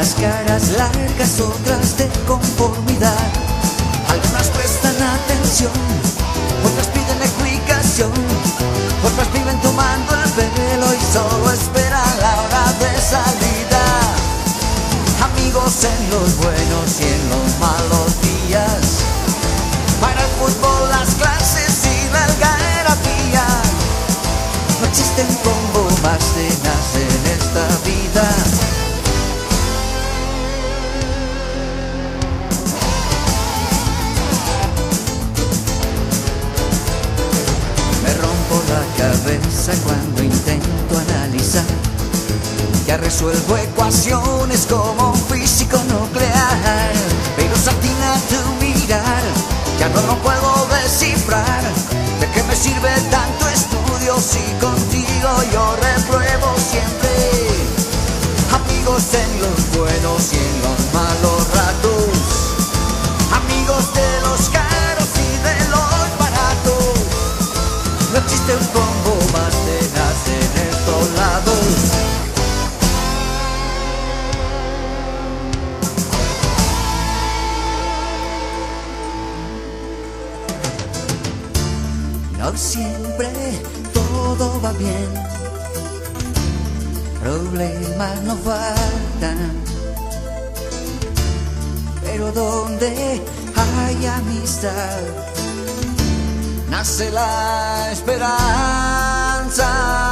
unas caras largas, otras de conformidad. Algunas prestan atención, otras piden explicación, otras viven tomando el pelo y solo esperan la hora de salida. Amigos en los buenos y en los malos días, para el fútbol, las clases y la algarabía. No existe un combo más tenaz en esta vida. Me rompo la cabeza cuando intento analizar. Ya resuelvo ecuaciones como un físico nuclear, pero satina tu mirar, ya no lo puedo descifrar. ¿De qué me sirve tanto estudio si contigo yo repruebo siempre? Amigos en los buenos y en los malos ratos, amigos de los caros y de los baratos. No existe un combo más tenaz en estos lados. No siempre todo va bien, problemas no faltan, pero donde hay amistad nace la esperanza.